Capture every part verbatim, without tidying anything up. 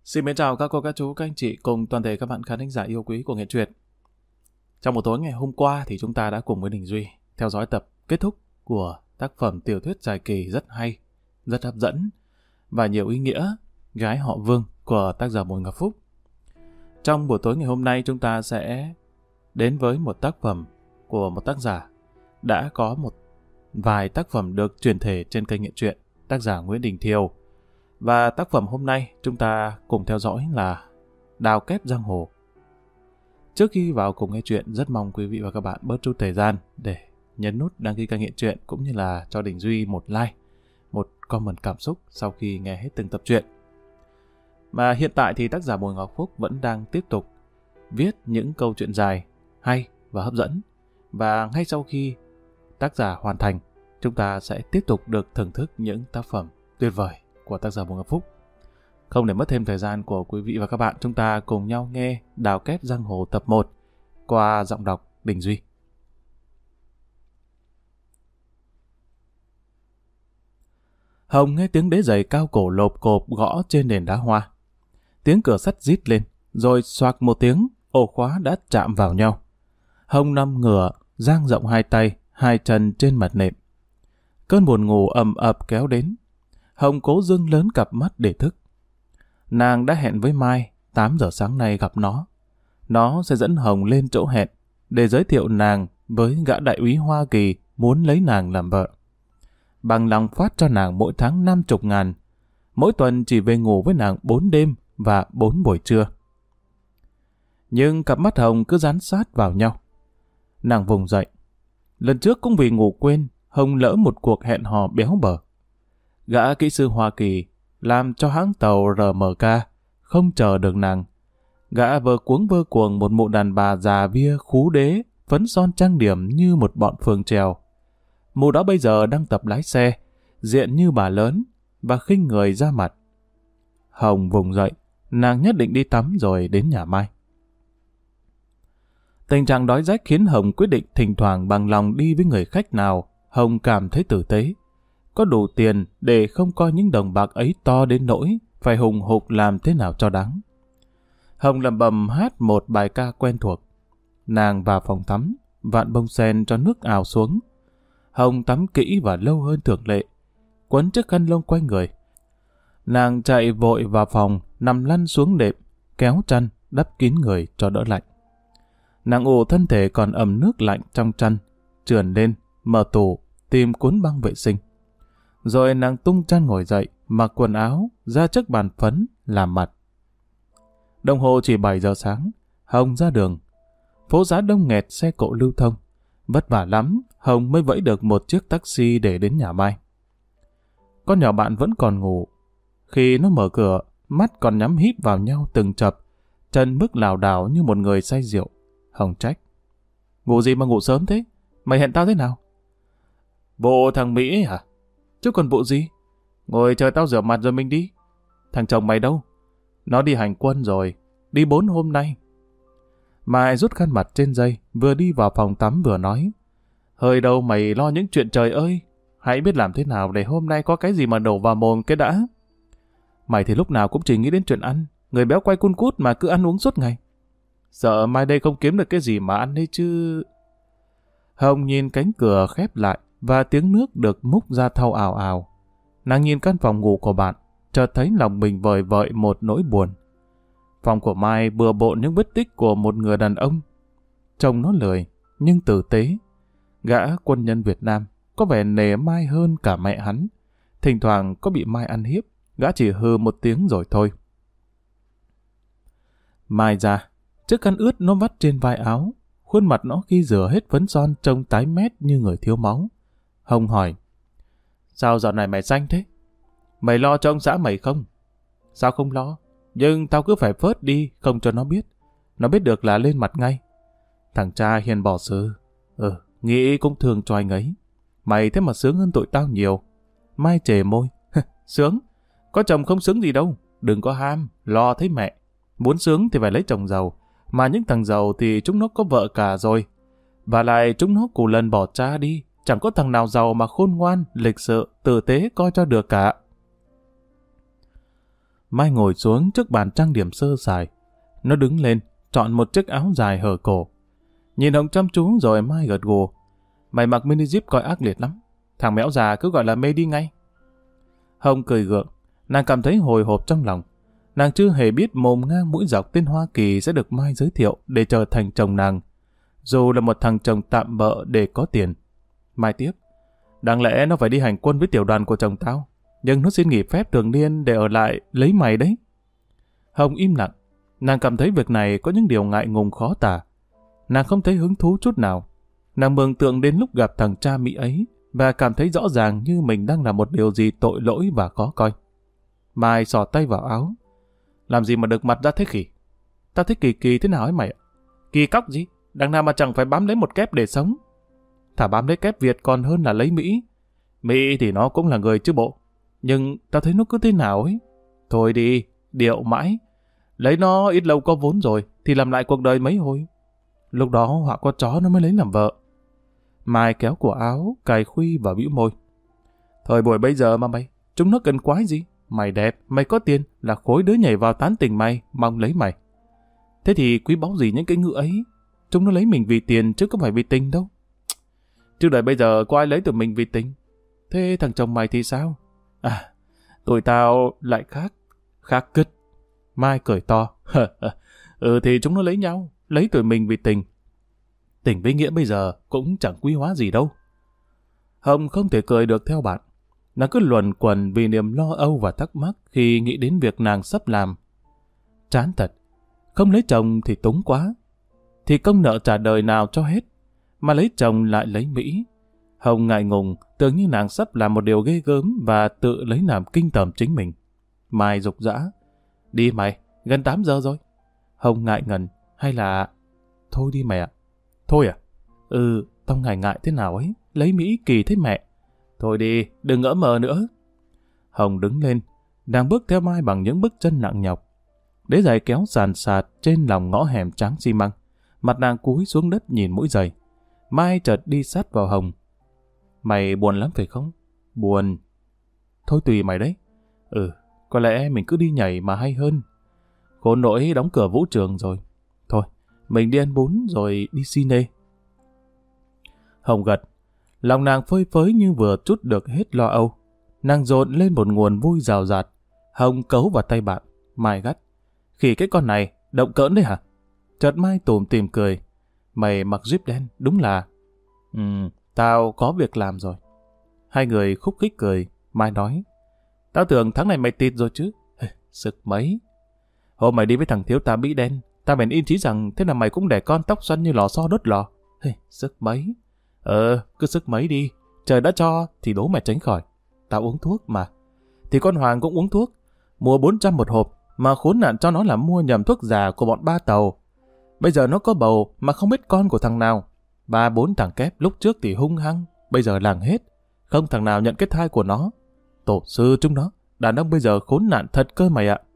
Xin mến chào các cô, các chú, các anh chị cùng toàn thể các bạn khán thính giả yêu quý của Nghệ Truyện. Trong một tối ngày hôm qua thì chúng ta đã cùng với Đình Duy theo dõi tập kết thúc của tác phẩm tiểu thuyết dài kỳ rất hay, rất hấp dẫn và nhiều ý nghĩa Gái họ Vương của tác giả Bùi Ngọc Phúc. Trong buổi tối ngày hôm nay chúng ta sẽ đến với một tác phẩm của một tác giả đã có một vài tác phẩm được truyền thể trên kênh Nghệ Truyện, tác giả Nguyễn Đình Thiều. Và tác phẩm hôm nay chúng ta cùng theo dõi là Đào Kép Giang Hồ. Trước khi vào cùng nghe chuyện, rất mong quý vị và các bạn bớt chút thời gian để nhấn nút đăng ký kênh Nghệ Truyện cũng như là cho Đình Duy một like, một comment cảm xúc sau khi nghe hết từng tập truyện. Mà hiện tại thì tác giả Bùi Ngọc Phúc vẫn đang tiếp tục viết những câu chuyện dài, hay và hấp dẫn. Và ngay sau khi tác giả hoàn thành, chúng ta sẽ tiếp tục được thưởng thức những tác phẩm tuyệt vời của tác giả Bùi Ngọc Phúc. Không để mất thêm thời gian của quý vị và các bạn, chúng ta cùng nhau nghe Đào Kép Giang Hồ tập một qua giọng đọc Đình Duy. Hồng nghe tiếng đế giày cao cổ lộp cộp gõ trên nền đá hoa. Tiếng cửa sắt rít lên, rồi xoạc một tiếng, ổ khóa đã chạm vào nhau. Hồng nằm ngửa, dang rộng hai tay, hai chân trên mặt nệm. Cơn buồn ngủ ầm ập kéo đến. Hồng cố dưng lớn cặp mắt để thức. Nàng đã hẹn với Mai tám giờ sáng nay gặp nó. Nó sẽ dẫn Hồng lên chỗ hẹn để giới thiệu nàng với gã đại úy Hoa Kỳ muốn lấy nàng làm vợ. Bằng lòng phát cho nàng mỗi tháng năm chục ngàn, mỗi tuần chỉ về ngủ với nàng bốn đêm và bốn buổi trưa. Nhưng cặp mắt Hồng cứ dán sát vào nhau. Nàng vùng dậy. Lần trước cũng vì ngủ quên, Hồng lỡ một cuộc hẹn hò béo bở. Gã kỹ sư Hoa Kỳ làm cho hãng tàu rờ em ca không chờ được nàng. Gã vơ cuống vơ cuồng một mụ đàn bà già vía khú đế, phấn son trang điểm như một bọn phường trèo. Mụ đó bây giờ đang tập lái xe, diện như bà lớn và khinh người ra mặt. Hồng vùng dậy, nàng nhất định đi tắm rồi đến nhà Mai. Tình trạng đói rách khiến Hồng quyết định thỉnh thoảng bằng lòng đi với người khách nào Hồng cảm thấy tử tế. Có đủ tiền để không coi những đồng bạc ấy to đến nỗi phải hùng hục làm thế nào cho đáng. Hồng lẩm bẩm hát một bài ca quen thuộc. Nàng vào phòng tắm, vạn bông sen cho nước ào xuống. Hồng tắm kỹ và lâu hơn thường lệ, quấn chiếc khăn lông quanh người. Nàng chạy vội vào phòng, nằm lăn xuống đệm, kéo chăn, đắp kín người cho đỡ lạnh. Nàng ủ thân thể còn ẩm nước lạnh trong chăn, trườn lên, mở tủ, tìm cuốn băng vệ sinh. Rồi nàng tung chăn ngồi dậy, mặc quần áo, ra trước bàn phấn, làm mặt. Đồng hồ chỉ bảy giờ sáng, Hồng ra đường. Phố giá đông nghẹt xe cộ lưu thông. Vất vả lắm, Hồng mới vẫy được một chiếc taxi để đến nhà Mai. Con nhỏ bạn vẫn còn ngủ. Khi nó mở cửa, mắt còn nhắm híp vào nhau từng chập, chân bước lảo đảo như một người say rượu. Hồng trách. Ngủ gì mà ngủ sớm thế? Mày hẹn tao thế nào? Bộ thằng Mỹ hả? Chứ còn bộ gì? Ngồi chờ tao rửa mặt rồi mình đi. Thằng chồng mày đâu? Nó đi hành quân rồi. Đi bốn hôm nay. Mai rút khăn mặt trên dây, vừa đi vào phòng tắm vừa nói. Hơi đâu mày lo những chuyện trời ơi. Hãy biết làm thế nào để hôm nay có cái gì mà đổ vào mồm cái đã. Mày thì lúc nào cũng chỉ nghĩ đến chuyện ăn. Người béo quay cun cút mà cứ ăn uống suốt ngày. Sợ mai đây không kiếm được cái gì mà ăn đấy chứ. Hồng nhìn cánh cửa khép lại và tiếng nước được múc ra thau ào ào. Nàng nhìn căn phòng ngủ của bạn, chợt thấy lòng mình vời vợi một nỗi buồn. Phòng của Mai bừa bộn những vết tích của một người đàn ông. Trông nó lười, nhưng tử tế. Gã quân nhân Việt Nam có vẻ nể Mai hơn cả mẹ hắn. Thỉnh thoảng có bị Mai ăn hiếp, gã chỉ hừ một tiếng rồi thôi. Mai ra, chiếc khăn ướt nó vắt trên vai áo. Khuôn mặt nó khi rửa hết phấn son trông tái mét như người thiếu máu. Hồng hỏi. Sao dạo này mày xanh thế? Mày lo cho ông xã mày không? Sao không lo? Nhưng tao cứ phải phớt đi, không cho nó biết. Nó biết được là lên mặt ngay. Thằng cha hiền bỏ sư. Ừ, nghĩ cũng thương cho anh ấy. Mày thế mà sướng hơn tụi tao nhiều. Mai chề môi. Sướng? Có chồng không sướng gì đâu. Đừng có ham, lo thấy mẹ. Muốn sướng thì phải lấy chồng giàu. Mà những thằng giàu thì chúng nó có vợ cả rồi. Và lại chúng nó cù lần bỏ cha đi. Chẳng có thằng nào giàu mà khôn ngoan, lịch sự, tử tế coi cho được cả. Mai ngồi xuống trước bàn trang điểm sơ sài. Nó đứng lên, chọn một chiếc áo dài hở cổ. Nhìn Hồng chăm chú rồi Mai gật gù. Mày mặc mini zip coi ác liệt lắm. Thằng méo già cứ gọi là mê đi ngay. Hồng cười gượng. Nàng cảm thấy hồi hộp trong lòng. Nàng chưa hề biết mồm ngang mũi dọc tên Hoa Kỳ sẽ được Mai giới thiệu để trở thành chồng nàng. Dù là một thằng chồng tạm bợ để có tiền. Mai tiếp. Đáng lẽ nó phải đi hành quân với tiểu đoàn của chồng tao. Nhưng nó xin nghỉ phép thường niên để ở lại lấy mày đấy. Hồng im lặng. Nàng cảm thấy việc này có những điều ngại ngùng khó tả. Nàng không thấy hứng thú chút nào. Nàng mường tượng đến lúc gặp thằng cha Mỹ ấy và cảm thấy rõ ràng như mình đang làm một điều gì tội lỗi và khó coi. Mai xỏ tay vào áo. Làm gì mà được mặt ra thế khỉ? Tao thích kỳ kỳ thế nào ấy mày ạ? Kỳ cóc gì? Đằng nào mà chẳng phải bám lấy một kép để sống. Thả bám lấy kép Việt còn hơn là lấy Mỹ. Mỹ thì nó cũng là người chứ bộ. Nhưng tao thấy nó cứ thế nào ấy. Thôi đi, điệu mãi. Lấy nó ít lâu có vốn rồi thì làm lại cuộc đời mấy hồi. Lúc đó họa có chó nó mới lấy làm vợ. Mai kéo cổ áo, cài khuy và bĩu môi. Thời buổi bây giờ mà mày, chúng nó cần quái gì? Mày đẹp, mày có tiền là khối đứa nhảy vào tán tỉnh mày, mong lấy mày. Thế thì quý báu gì những cái ngựa ấy? Chúng nó lấy mình vì tiền chứ không phải vì tình đâu. Trước đời bây giờ có ai lấy tụi mình vì tình? Thế thằng chồng mày thì sao? À, tụi tao lại khác, khác cứt. Mai cười to. Ừ thì chúng nó lấy nhau, lấy tụi mình vì tình. Tình với nghĩa bây giờ cũng chẳng quý hóa gì đâu. Hồng không thể cười được theo bạn. Nàng cứ luẩn quẩn vì niềm lo âu và thắc mắc khi nghĩ đến việc nàng sắp làm. Chán thật. Không lấy chồng thì túng quá. Thì công nợ trả đời nào cho hết. Mà lấy chồng lại lấy Mỹ. Hồng ngại ngùng, tưởng như nàng sắp làm một điều ghê gớm và tự lấy làm kinh tởm chính mình. Mai rục rã. Đi mày, gần tám giờ rồi. Hồng ngại ngần, hay là... Thôi đi mẹ ạ. Thôi à? Ừ, tao ngại ngại thế nào ấy. Lấy Mỹ kỳ thế mẹ. Thôi đi, đừng ngỡ mờ nữa. Hồng đứng lên, đang bước theo Mai bằng những bước chân nặng nhọc. Đế giày kéo sàn sạt trên lòng ngõ hẻm trắng xi măng. Mặt nàng cúi xuống đất nhìn mũi giày. Mai chợt đi sát vào Hồng. Mày buồn lắm phải không? Buồn. Thôi tùy mày đấy. Ừ, có lẽ mình cứ đi nhảy mà hay hơn. Khốn nỗi đóng cửa vũ trường rồi. Thôi, mình đi ăn bún rồi đi cine. Hồng gật. Lòng nàng phơi phới như vừa trút được hết lo âu. Nàng dồn lên một nguồn vui rào rạt. Hồng cấu vào tay bạn. Mai gắt. Khỉ cái con này, động cỡn đấy hả? Chợt Mai tủm tỉm cười. Mày mặc jeep đen, đúng là... Ừ, tao có việc làm rồi. Hai người khúc khích cười. Mai nói. Tao tưởng tháng này mày tịt rồi chứ. Sực mấy. Hôm mày đi với thằng thiếu tá Mỹ đen, tao bèn in chí rằng thế là mày cũng đẻ con tóc xoăn như lò xo đốt lò. Sức mấy. Ờ, cứ sức mấy đi. Trời đã cho thì đố mày tránh khỏi. Tao uống thuốc mà. Thì con Hoàng cũng uống thuốc. Mua bốn trăm một hộp, mà khốn nạn cho nó là mua nhầm thuốc già của bọn ba tàu. Bây giờ nó có bầu mà không biết con của thằng nào. Ba bốn thằng kép lúc trước thì hung hăng, bây giờ làng hết. Không thằng nào nhận cái thai của nó. Tổ sư chúng nó, đàn ông bây giờ khốn nạn thật cơ mày ạ.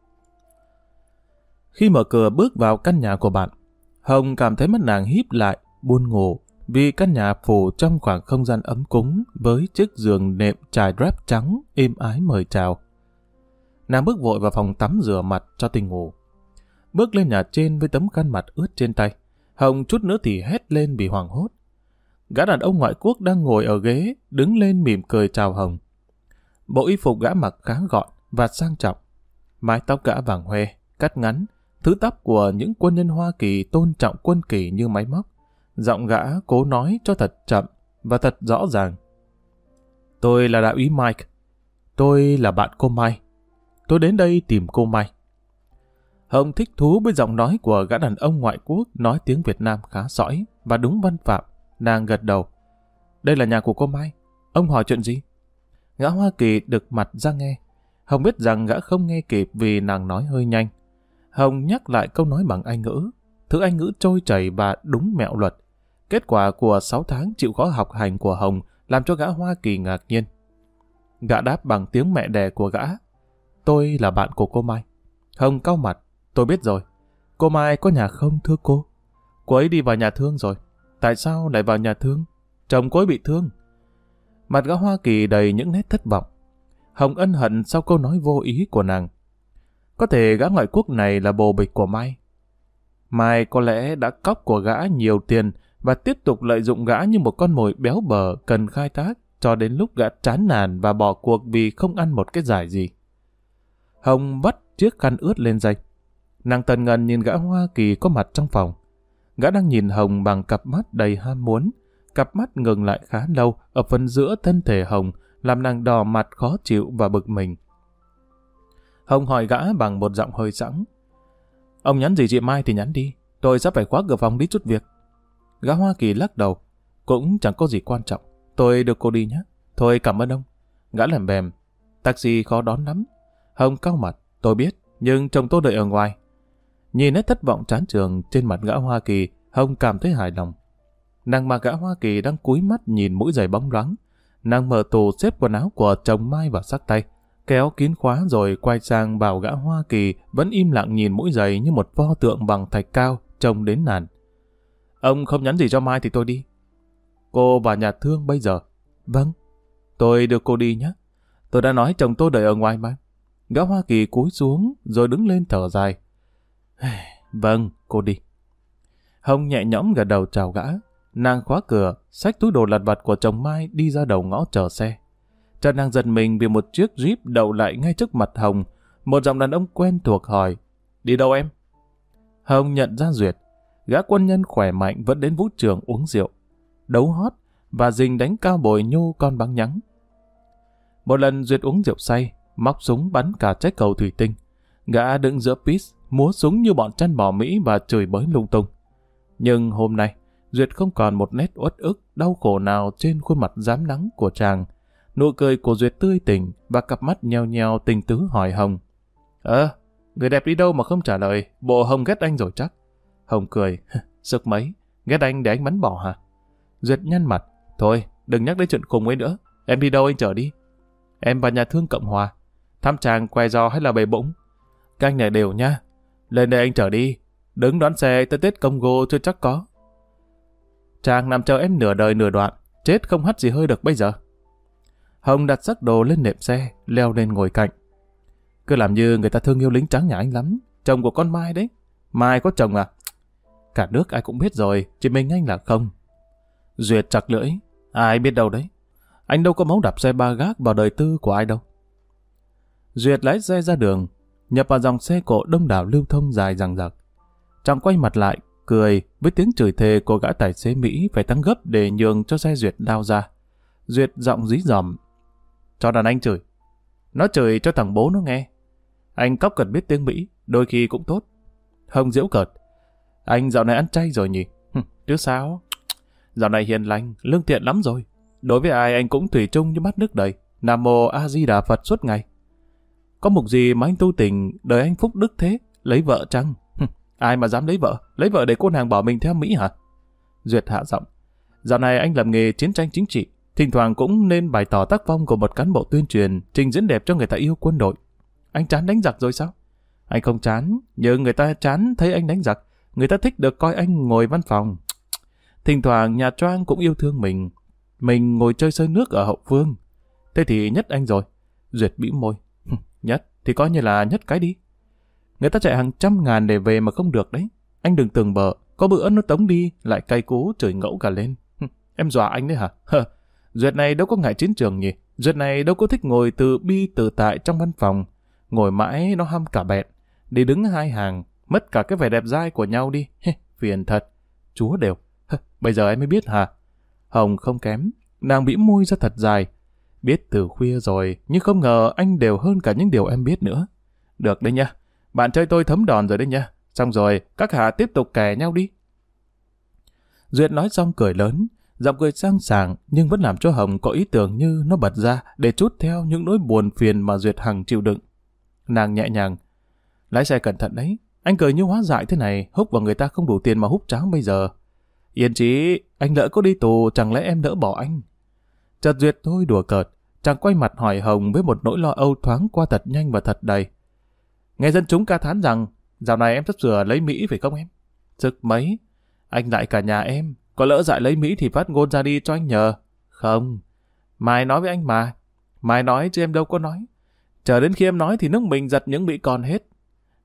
Khi mở cửa bước vào căn nhà của bạn, Hồng cảm thấy mắt nàng híp lại, buồn ngủ, vì căn nhà phủ trong khoảng không gian ấm cúng với chiếc giường nệm trải drap trắng êm ái mời chào. Nàng bước vội vào phòng tắm rửa mặt cho tỉnh ngủ. Bước lên nhà trên với tấm khăn mặt ướt trên tay, Hồng chút nữa thì hét lên vì hoảng hốt. Gã đàn ông ngoại quốc đang ngồi ở ghế, đứng lên mỉm cười chào Hồng. Bộ y phục gã mặc khá gọn và sang trọng. Mái tóc gã vàng hoe, cắt ngắn, thứ tóc của những quân nhân Hoa Kỳ tôn trọng quân kỳ như máy móc. Giọng gã cố nói cho thật chậm và thật rõ ràng. Tôi là đại úy Mike. Tôi là bạn cô Mai. Tôi đến đây tìm cô Mai. Hồng thích thú với giọng nói của gã đàn ông ngoại quốc nói tiếng Việt Nam khá sõi và đúng văn phạm. Nàng gật đầu. Đây là nhà của cô Mai. Ông hỏi chuyện gì? Gã Hoa Kỳ đực mặt ra nghe. Hồng biết rằng gã không nghe kịp vì nàng nói hơi nhanh. Hồng nhắc lại câu nói bằng Anh ngữ. Thứ Anh ngữ trôi chảy và đúng mẹo luật. Kết quả của sáu tháng chịu khó học hành của Hồng làm cho gã Hoa Kỳ ngạc nhiên. Gã đáp bằng tiếng mẹ đẻ của gã. Tôi là bạn của cô Mai. Hồng cau mặt. Tôi biết rồi. Cô Mai có nhà không thưa cô? Cô ấy đi vào nhà thương rồi. Tại sao lại vào nhà thương? Chồng cô ấy bị thương. Mặt gã Hoa Kỳ đầy những nét thất vọng. Hồng ân hận sau câu nói vô ý của nàng. Có thể gã ngoại quốc này là bồ bịch của Mai. Mai có lẽ đã cóc của gã nhiều tiền và tiếp tục lợi dụng gã như một con mồi béo bở cần khai thác cho đến lúc gã chán nản và bỏ cuộc vì không ăn một cái giải gì. Hồng vắt chiếc khăn ướt lên dây. Nàng tần ngần nhìn gã Hoa Kỳ có mặt trong phòng. Gã đang nhìn Hồng bằng cặp mắt đầy ham muốn. Cặp mắt ngừng lại khá lâu ở phần giữa thân thể Hồng, làm nàng đỏ mặt khó chịu và bực mình. Hồng hỏi gã bằng một giọng hơi sẵn. Ông nhắn gì chị Mai thì nhắn đi, tôi sắp phải khóa cửa phòng đi chút việc. Gã Hoa Kỳ lắc đầu. Cũng chẳng có gì quan trọng, tôi đưa cô đi nhé. Thôi cảm ơn ông. Gã lẩm bềm. Taxi khó đón lắm. Hồng cau mặt. Tôi biết, nhưng chồng tôi đợi ở ngoài. Nhìn nét thất vọng chán chường trên mặt gã Hoa Kỳ, Hồng cảm thấy hài lòng. Nàng mà gã Hoa Kỳ đang cúi mắt nhìn mũi giày bóng loáng. Nàng mở tủ xếp quần áo của chồng Mai vào xách tay, kéo kín khóa rồi quay sang bảo gã Hoa Kỳ vẫn im lặng nhìn mũi giày như một pho tượng bằng thạch cao trông đến nản. Ông không nhắn gì cho Mai thì tôi đi. Cô vào nhà thương bây giờ. Vâng. Tôi đưa cô đi nhé. Tôi đã nói chồng tôi đợi ở ngoài mà. Gã Hoa Kỳ cúi xuống rồi đứng lên thở dài. Vâng, cô đi. Hồng nhẹ nhõm gật đầu chào gã. Nàng khóa cửa, xách túi đồ lặt vặt của chồng Mai đi ra đầu ngõ chờ xe. Chợt nàng giật mình vì một chiếc Jeep đậu lại ngay trước mặt Hồng. Một giọng đàn ông quen thuộc hỏi, đi đâu em? Hồng nhận ra Duyệt. Gã quân nhân khỏe mạnh vẫn đến vũ trường uống rượu, đấu hót và rình đánh cao bồi nhô con bắn nhắng. Một lần Duyệt uống rượu say, móc súng bắn cả trái cầu thủy tinh. Gã đứng giữa pit, múa súng như bọn chăn bò Mỹ và chửi bới lung tung. Nhưng hôm nay, Duyệt không còn một nét uất ức, đau khổ nào trên khuôn mặt rám nắng của chàng. Nụ cười của Duyệt tươi tỉnh và cặp mắt nheo nheo tình tứ hỏi Hồng. Ờ, người đẹp đi đâu mà không trả lời, bộ Hồng ghét anh rồi chắc. Hồng cười, sức mấy, ghét anh để anh bắn bỏ hả? Duyệt nhăn mặt, thôi, đừng nhắc đến chuyện khùng ấy nữa, em đi đâu anh chở đi. Em vào nhà thương Cộng Hòa, thăm chàng què giò hay là bề bụng? Các anh này đều nha, lên đây anh chở đi, đứng đón xe tới Tết Congo chưa chắc có. Chàng nằm chờ em nửa đời nửa đoạn, chết không hắt gì hơi được bây giờ. Hồng đặt xắc đồ lên nệm xe, leo lên ngồi cạnh. Cứ làm như người ta thương yêu lính trắng nhà anh lắm, chồng của con Mai đấy. Mai có chồng à? Cả nước ai cũng biết rồi, chỉ mình anh là không. Duyệt chặt lưỡi, ai biết đâu đấy. Anh đâu có máu đạp xe ba gác vào đời tư của ai đâu. Duyệt lái xe ra đường, nhập vào dòng xe cộ đông đảo lưu thông dài dằng dặc. Chàng quay mặt lại, cười với tiếng chửi thề của gã tài xế Mỹ phải tăng gấp để nhường cho xe Duyệt lao ra. Duyệt giọng dí dỏm. Cho đàn anh chửi. Nó chửi cho thằng bố nó nghe. Anh cóc cần biết tiếng Mỹ, đôi khi cũng tốt. Hồng giễu cợt. Anh dạo này ăn chay rồi nhỉ? Chứ sao? Dạo này hiền lành, lương thiện lắm rồi. Đối với ai anh cũng thủy chung như mắt nước đầy. Nam Mô A Di Đà Phật suốt ngày. Có mục gì mà anh tu tình, đời anh phúc đức thế? Lấy vợ chăng? Ai mà dám lấy vợ? Lấy vợ để cô nàng bỏ mình theo Mỹ hả? Duyệt hạ giọng. Dạo này anh làm nghề chiến tranh chính trị. Thỉnh thoảng cũng nên bày tỏ tác phong của một cán bộ tuyên truyền, trình diễn đẹp cho người ta yêu quân đội. Anh chán đánh giặc rồi sao? Anh không chán, nhưng người ta chán thấy anh đánh giặc. Người ta thích được coi anh ngồi văn phòng. Thỉnh thoảng nhà Choang cũng yêu thương mình. Mình ngồi chơi sơi nước ở hậu phương. Thế thì nhất anh rồi. Duyệt bĩu môi. Nhất thì coi như là nhất cái đi. Người ta chạy hàng trăm ngàn để về mà không được đấy. Anh đừng tưởng bợ. Có bữa nó tống đi, lại cay cú chửi ngẫu cả lên. Em dọa anh đấy hả? Duyệt này đâu có ngại chiến trường nhỉ? Duyệt này đâu có thích ngồi từ bi tự tại trong văn phòng. Ngồi mãi nó hăm cả bẹn. Đi đứng hai hàng, mất cả cái vẻ đẹp dai của nhau đi. Phiền thật. Chúa đều. Bây giờ em mới biết hả? Hồng không kém. Nàng bĩm môi ra thật dài. Biết từ khuya rồi, nhưng không ngờ anh đều hơn cả những điều em biết nữa. Được đấy nha. Bạn chơi tôi thấm đòn rồi đấy nha. Xong rồi, các hạ tiếp tục kè nhau đi. Duyệt nói xong cười lớn. Giọng cười sang sảng nhưng vẫn làm cho Hồng có ý tưởng như nó bật ra để trút theo những nỗi buồn phiền mà Duyệt hằng chịu đựng. Nàng nhẹ nhàng. Lái xe cẩn thận đấy. Anh cười như hóa dại thế này, húc vào người ta không đủ tiền mà húc cháo bây giờ. Yên chí, anh lỡ có đi tù, chẳng lẽ em đỡ bỏ anh? Chợt Duyệt thôi đùa cợt, chàng quay mặt hỏi Hồng với một nỗi lo âu thoáng qua thật nhanh và thật đầy. Nghe dân chúng ca thán rằng, dạo này em sắp sửa lấy Mỹ phải không em? Sức mấy? Anh lại cả nhà em, có lỡ dại lấy Mỹ thì phát ngôn ra đi cho anh nhờ. Không, Mai nói với anh mà. Mai nói chứ em đâu có nói. Chờ đến khi em nói thì nước mình giật những Mỹ còn hết.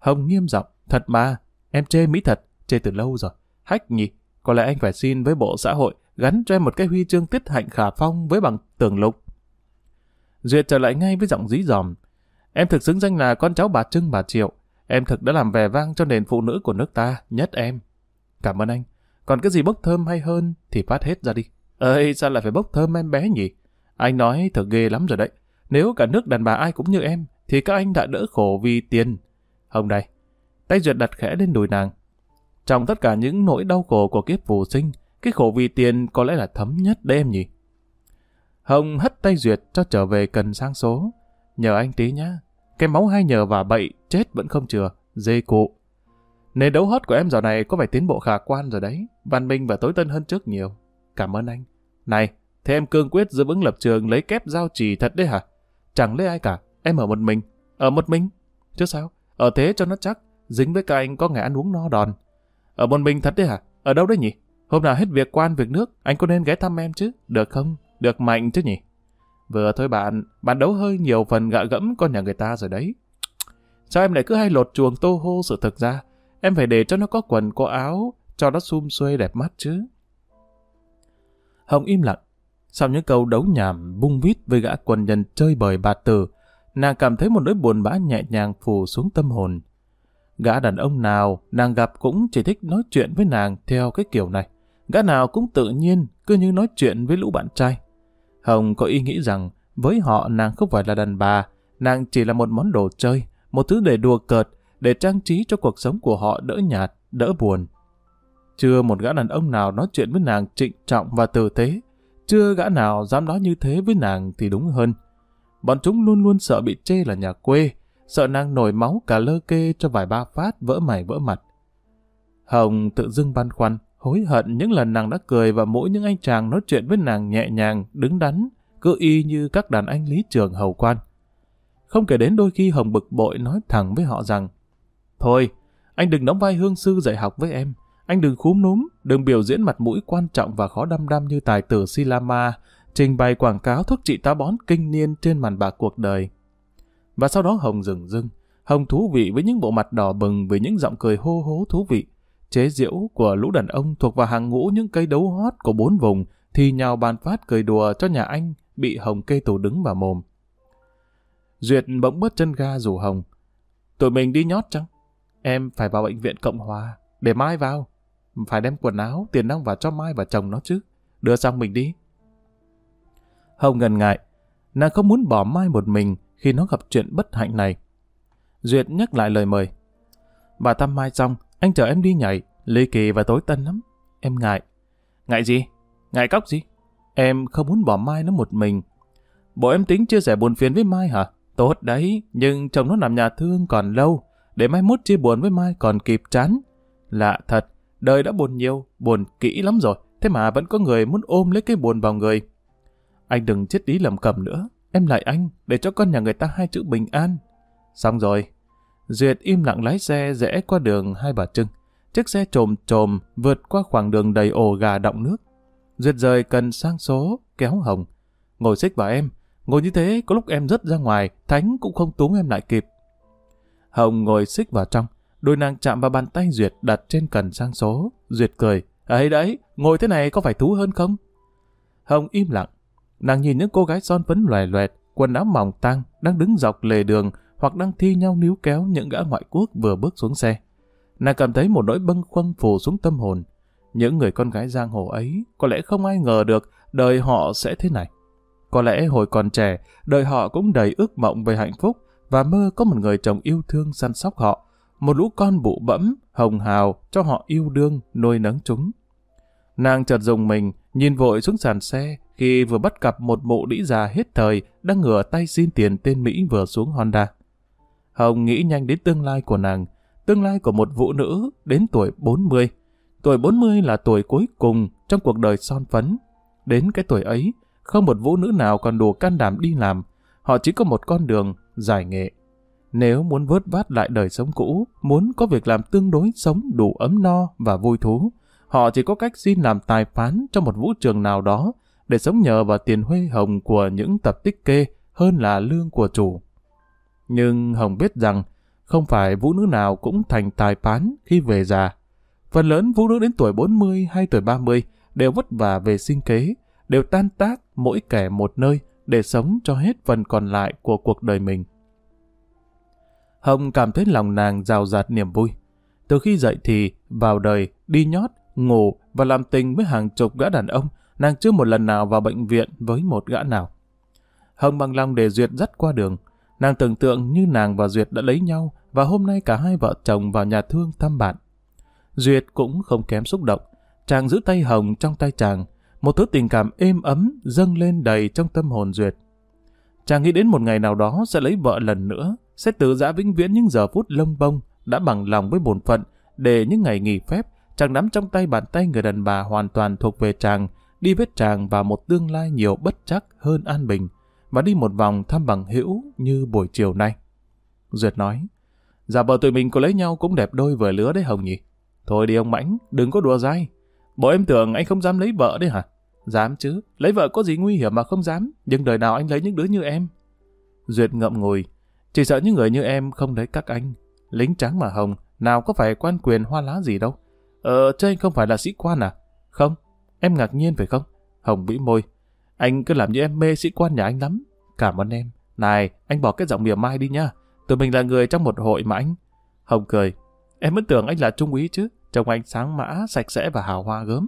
Hồng nghiêm giọng, thật mà, em chê Mỹ thật, chê từ lâu rồi. Hách nhỉ, có lẽ anh phải xin với bộ xã hội gắn cho em một cái huy chương tiết hạnh khả phong với bằng tường lục. Duyệt trở lại ngay với giọng dí dòm. Em thực xứng danh là con cháu bà Trưng bà Triệu. Em thực đã làm vẻ vang cho nền phụ nữ của nước ta, nhất em. Cảm ơn anh. Còn cái gì bốc thơm hay hơn thì phát hết ra đi. Ơi, sao lại phải bốc thơm em bé nhỉ? Anh nói thật ghê lắm rồi đấy. Nếu cả nước đàn bà ai cũng như em, thì các anh đã đỡ khổ vì tiền. Hồng đây. Tay Duyệt đặt khẽ lên đùi nàng. Trong tất cả những nỗi đau khổ của kiếp phù sinh, cái khổ vì tiền có lẽ là thấm nhất đấy em nhỉ? Hồng hất tay Duyệt cho trở về cần sang số. Nhờ anh tí nhá. Cái máu hay nhờ và bậy, chết vẫn không chừa. Dê cụ. Nền đấu hót của em dạo này có vẻ tiến bộ khả quan rồi đấy. Văn minh và tối tân hơn trước nhiều. Cảm ơn anh. Này, thế em cương quyết giữ vững lập trường lấy kép giao chỉ thật đấy hả? Chẳng lấy ai cả. Em ở một mình. Ở một mình? Chứ sao? Ở thế cho nó chắc. Dính với các anh có ngày ăn uống no đòn. Ở một mình thật đấy hả? Ở đâu đấy nhỉ? Hôm nào hết việc quan việc nước, anh có nên ghé thăm em chứ? Được không? Được mạnh chứ nhỉ? Vừa thôi bạn, bạn đấu hơi nhiều phần gạ gẫm con nhà người ta rồi đấy. Sao em lại cứ hay lột chuồng tô hô sự thực ra? Em phải để cho nó có quần có áo, cho nó sum xuê đẹp mắt chứ. Hồng im lặng. Sau những câu đấu nhảm bung vít với gã quần nhân chơi bời bạt tử, nàng cảm thấy một nỗi buồn bã nhẹ nhàng phủ xuống tâm hồn. Gã đàn ông nào nàng gặp cũng chỉ thích nói chuyện với nàng theo cái kiểu này. Gã nào cũng tự nhiên, cứ như nói chuyện với lũ bạn trai. Hồng có ý nghĩ rằng với họ nàng không phải là đàn bà, nàng chỉ là một món đồ chơi, một thứ để đùa cợt, để trang trí cho cuộc sống của họ đỡ nhạt, đỡ buồn. Chưa một gã đàn ông nào nói chuyện với nàng trịnh trọng và tử tế, chưa gã nào dám nói như thế với nàng thì đúng hơn. Bọn chúng luôn luôn sợ bị chê là nhà quê, sợ nàng nổi máu cả lơ kê cho vài ba phát vỡ mày vỡ mặt. Hồng tự dưng băn khoăn, hối hận những lần nàng đã cười và mỗi những anh chàng nói chuyện với nàng nhẹ nhàng, đứng đắn, cứ y như các đàn anh lý trường hầu quan. Không kể đến đôi khi Hồng bực bội nói thẳng với họ rằng: Thôi, anh đừng đóng vai hương sư dạy học với em, anh đừng khúm núm, đừng biểu diễn mặt mũi quan trọng và khó đăm đăm như tài tử Silama, trình bày quảng cáo thuốc trị tá bón kinh niên trên màn bạc cuộc đời. Và sau đó Hồng dừng dưng, Hồng thú vị với những bộ mặt đỏ bừng, với những giọng cười hô hố thú vị. Chế giễu của lũ đàn ông thuộc vào hàng ngũ những cây đấu hót của bốn vùng thì nhào bàn phát cười đùa cho nhà anh bị Hồng kê tù đứng vào mồm. Duyệt bỗng bớt chân ga rủ Hồng: Tụi mình đi nhót chăng? Em phải vào bệnh viện Cộng Hòa, để Mai vào. Phải đem quần áo, tiền nong vào cho Mai và chồng nó chứ. Đưa xong mình đi. Hồng ngần ngại, nàng không muốn bỏ Mai một mình khi nó gặp chuyện bất hạnh này. Duyệt nhắc lại lời mời: Bà thăm Mai xong, anh chở em đi nhảy, ly kỳ và tối tân lắm. Em ngại. Ngại gì? Ngại cóc gì? Em không muốn bỏ Mai nó một mình. Bộ em tính chia sẻ buồn phiền với Mai hả? Tốt đấy, nhưng chồng nó nằm nhà thương còn lâu, để mai mốt chia buồn với Mai còn kịp chán. Lạ thật, đời đã buồn nhiều, buồn kỹ lắm rồi, thế mà vẫn có người muốn ôm lấy cái buồn vào người. Anh đừng chết ý lầm cầm nữa, em lại anh, để cho con nhà người ta hai chữ bình an. Xong rồi. Duyệt im lặng lái xe rẽ qua đường Hai Bà Trưng. Chiếc xe trồm trồm vượt qua khoảng đường đầy ổ gà đọng nước. Duyệt rời cần sang số, kéo Hồng: Ngồi xích vào em, ngồi như thế có lúc em rớt ra ngoài, Thánh cũng không túm em lại kịp. Hồng ngồi xích vào trong, đôi nàng chạm vào bàn tay Duyệt đặt trên cần sang số. Duyệt cười: Ấy đấy, ngồi thế này có phải thú hơn không? Hồng im lặng. Nàng nhìn những cô gái son phấn loè loẹt, quần áo mỏng tang đang đứng dọc lề đường hoặc đang thi nhau níu kéo những gã ngoại quốc vừa bước xuống xe. Nàng cảm thấy một nỗi bâng khuâng phủ xuống tâm hồn. Những người con gái giang hồ ấy có lẽ không ai ngờ được đời họ sẽ thế này. Có lẽ hồi còn trẻ, đời họ cũng đầy ước mộng về hạnh phúc và mơ có một người chồng yêu thương săn sóc họ, một lũ con bụ bẫm, hồng hào cho họ yêu đương, nuôi nấng chúng. Nàng chợt rùng mình, nhìn vội xuống sàn xe khi vừa bắt gặp một mụ đĩ già hết thời đang ngửa tay xin tiền tên Mỹ vừa xuống Honda. Hồng nghĩ nhanh đến tương lai của nàng, tương lai của một phụ nữ đến tuổi bốn mươi. Tuổi bốn mươi là tuổi cuối cùng trong cuộc đời son phấn. Đến cái tuổi ấy, không một phụ nữ nào còn đủ can đảm đi làm, họ chỉ có một con đường, giải nghệ. Nếu muốn vớt vát lại đời sống cũ, muốn có việc làm tương đối sống đủ ấm no và vui thú, họ chỉ có cách xin làm tài phán cho một vũ trường nào đó để sống nhờ vào tiền huê hồng của những tập tích kê hơn là lương của chủ. Nhưng Hồng biết rằng không phải vũ nữ nào cũng thành tài phán khi về già. Phần lớn vũ nữ đến tuổi bốn mươi hay tuổi ba mươi đều vất vả về sinh kế, đều tan tác mỗi kẻ một nơi để sống cho hết phần còn lại của cuộc đời mình. Hồng cảm thấy lòng nàng rào rạt niềm vui. Từ khi dậy thì, vào đời, đi nhót, ngủ và làm tình với hàng chục gã đàn ông, nàng chưa một lần nào vào bệnh viện với một gã nào. Hồng bằng lòng để Duyệt dắt qua đường. Nàng tưởng tượng như nàng và Duyệt đã lấy nhau và hôm nay cả hai vợ chồng vào nhà thương thăm bạn. Duyệt cũng không kém xúc động. Chàng giữ tay Hồng trong tay chàng. Một thứ tình cảm êm ấm dâng lên đầy trong tâm hồn Duyệt. Chàng nghĩ đến một ngày nào đó sẽ lấy vợ lần nữa, sẽ từ giã vĩnh viễn những giờ phút lông bông, đã bằng lòng với bổn phận để những ngày nghỉ phép chàng nắm trong tay bàn tay người đàn bà hoàn toàn thuộc về chàng, đi với chàng vào một tương lai nhiều bất trắc hơn an bình, và đi một vòng thăm bằng hữu như buổi chiều nay. Duyệt nói, dạ vợ tụi mình có lấy nhau cũng đẹp đôi vừa lứa đấy Hồng nhỉ. Thôi đi ông Mãnh, đừng có đùa dai. Bộ em tưởng anh không dám lấy vợ đấy hả? Dám chứ, lấy vợ có gì nguy hiểm mà không dám, nhưng đời nào anh lấy những đứa như em. Duyệt ngậm ngùi, chỉ sợ những người như em không lấy các anh. Lính trắng mà Hồng, nào có phải quan quyền hoa lá gì đâu. Ờ, chứ anh không phải là sĩ quan à? Không, em ngạc nhiên phải không? Hồng bĩu môi, anh cứ làm như em mê sĩ quan nhà anh lắm. Cảm ơn em. Này, anh bỏ cái giọng mỉa mai đi nha. Tụi mình là người trong một hội mà anh. Hồng cười, em vẫn tưởng anh là trung úy chứ. Trông anh sáng mã, sạch sẽ và hào hoa gớm.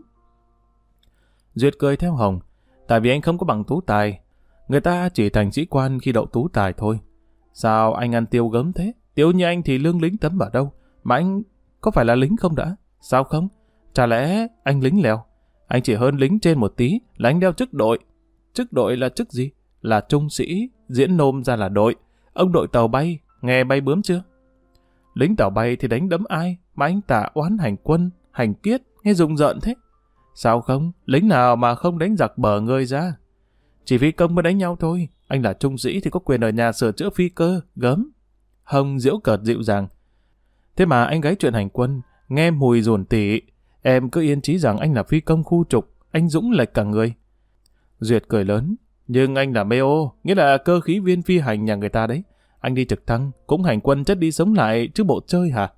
Duyệt cười theo Hồng, tại vì anh không có bằng tú tài. Người ta chỉ thành sĩ quan khi đậu tú tài thôi. Sao anh ăn tiêu gớm thế? Tiêu như anh thì lương lính tấm ở đâu? Mà anh có phải là lính không đã? Sao không? Chả lẽ anh lính lèo? Anh chỉ hơn lính trên một tí là anh đeo chức đội. Chức đội là chức gì? Là trung sĩ, diễn nôm ra là đội. Ông đội tàu bay, nghe bay bướm chưa? Lính tàu bay thì đánh đấm ai? Mà anh Tạ oán hành quân, hành kiết, nghe rùng rợn thế. Sao không? Lính nào mà không đánh giặc bờ người ra? Chỉ phi công mới đánh nhau thôi. Anh là trung sĩ thì có quyền ở nhà sửa chữa phi cơ, gớm. Hồng giễu cợt dịu dàng. Thế mà anh gái chuyện hành quân, nghe mùi ruồn tỉ. Em cứ yên trí rằng anh là phi công khu trục, anh dũng lệch cả người. Duyệt cười lớn. Nhưng anh là mê ô, nghĩa là cơ khí viên phi hành nhà người ta đấy. Anh đi trực thăng, cũng hành quân chất đi sống lại chứ bộ chơi hả?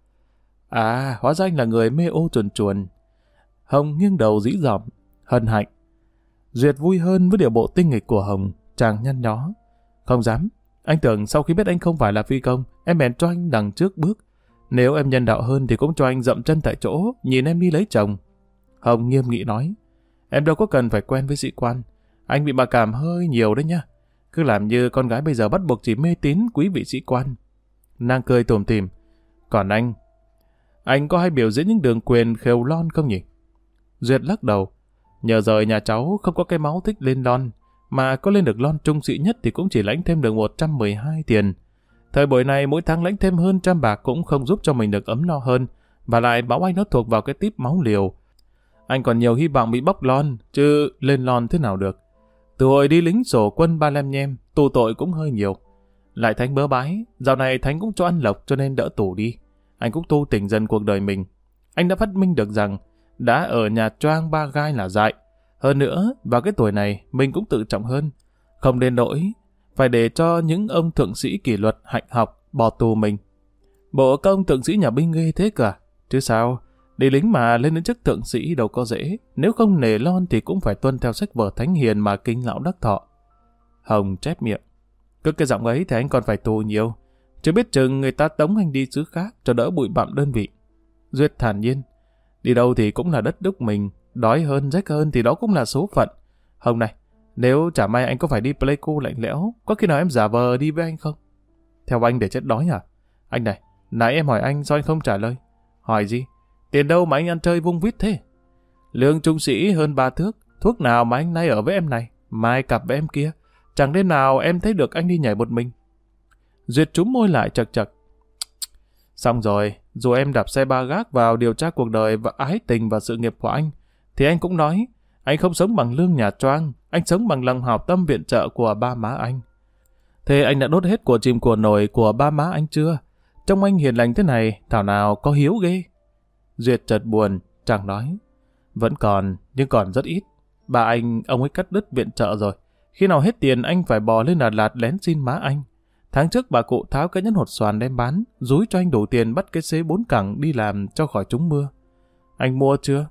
À, hóa ra anh là người mê ô chuồn chuồn. Hồng nghiêng đầu dĩ dỏm, hân hạnh. Duyệt vui hơn với điệu bộ tinh nghịch của Hồng, chàng nhăn nhó. Không dám, anh tưởng sau khi biết anh không phải là phi công, em bèn cho anh đằng trước bước. Nếu em nhân đạo hơn thì cũng cho anh dậm chân tại chỗ, nhìn em đi lấy chồng. Hồng nghiêm nghị nói, em đâu có cần phải quen với sĩ quan. Anh bị bà cảm hơi nhiều đấy nhá. Cứ làm như con gái bây giờ bắt buộc chỉ mê tín quý vị sĩ quan. Nàng cười tủm tỉm. Còn anh, anh có hay biểu diễn những đường quyền khều lon không nhỉ? Duyệt lắc đầu. Nhờ rời nhà cháu không có cái máu thích lên lon, mà có lên được lon trung sĩ nhất thì cũng chỉ lãnh thêm được một trăm mười hai tiền. Thời buổi này mỗi tháng lãnh thêm hơn trăm bạc cũng không giúp cho mình được ấm no hơn, và lại bảo anh nó thuộc vào cái típ máu liều. Anh còn nhiều hy vọng bị bóc lon, chứ lên lon thế nào được. Từ hồi đi lính sổ quân ba lem nhem, tù tội cũng hơi nhiều. Lại Thánh bớ bái, dạo này Thánh cũng cho ăn lộc cho nên đỡ tù đi. Anh cũng tu tỉnh dần cuộc đời mình. Anh đã phát minh được rằng đã ở nhà choang ba gai là dại. Hơn nữa, vào cái tuổi này mình cũng tự trọng hơn. Không đến nỗi phải để cho những ông thượng sĩ kỷ luật hạnh học bỏ tù mình. Bộ công thượng sĩ nhà binh ghê thế cả. Chứ sao, đi lính mà lên đến chức thượng sĩ đâu có dễ. Nếu không nể lon thì cũng phải tuân theo sách vở thánh hiền mà kinh lão đắc thọ. Hồng chép miệng. Cứ cái giọng ấy thì anh còn phải tù nhiều. Chứ biết chừng người ta tống anh đi xứ khác cho đỡ bụi bặm đơn vị. Duyệt thản nhiên. Đi đâu thì cũng là đất nước mình. Đói hơn, rách hơn thì đó cũng là số phận. Hồng này, nếu chả may anh có phải đi Pleiku lạnh lẽo, có khi nào em giả vờ đi với anh không? Theo anh để chết đói à? Anh này, nãy em hỏi anh sao anh không trả lời? Hỏi gì? Tiền đâu mà anh ăn chơi vung vít thế? Lương trung sĩ hơn ba thước, thuốc nào mà anh nay ở với em này, mai cặp với em kia, chẳng đêm nào em thấy được anh đi nhảy một mình. Duyệt trúm môi lại chật chật. Xong rồi, dù em đạp xe ba gác vào điều tra cuộc đời và ái tình và sự nghiệp của anh, thì anh cũng nói, anh không sống bằng lương nhà choang, anh sống bằng lòng hảo tâm viện trợ của ba má anh. Thế anh đã đốt hết của chìm của nổi của ba má anh chưa? Trông anh hiền lành thế này, thảo nào có hiếu ghê. Duyệt chợt buồn, chàng nói, vẫn còn, nhưng còn rất ít. Ba anh, ông ấy cắt đứt viện trợ rồi. Khi nào hết tiền anh phải bò lên Đà Lạt lén xin má anh. Tháng trước bà cụ tháo cái nhẫn hột xoàn đem bán, dúi cho anh đủ tiền bắt cái xế bốn cẳng đi làm cho khỏi trúng mưa. Anh mua chưa?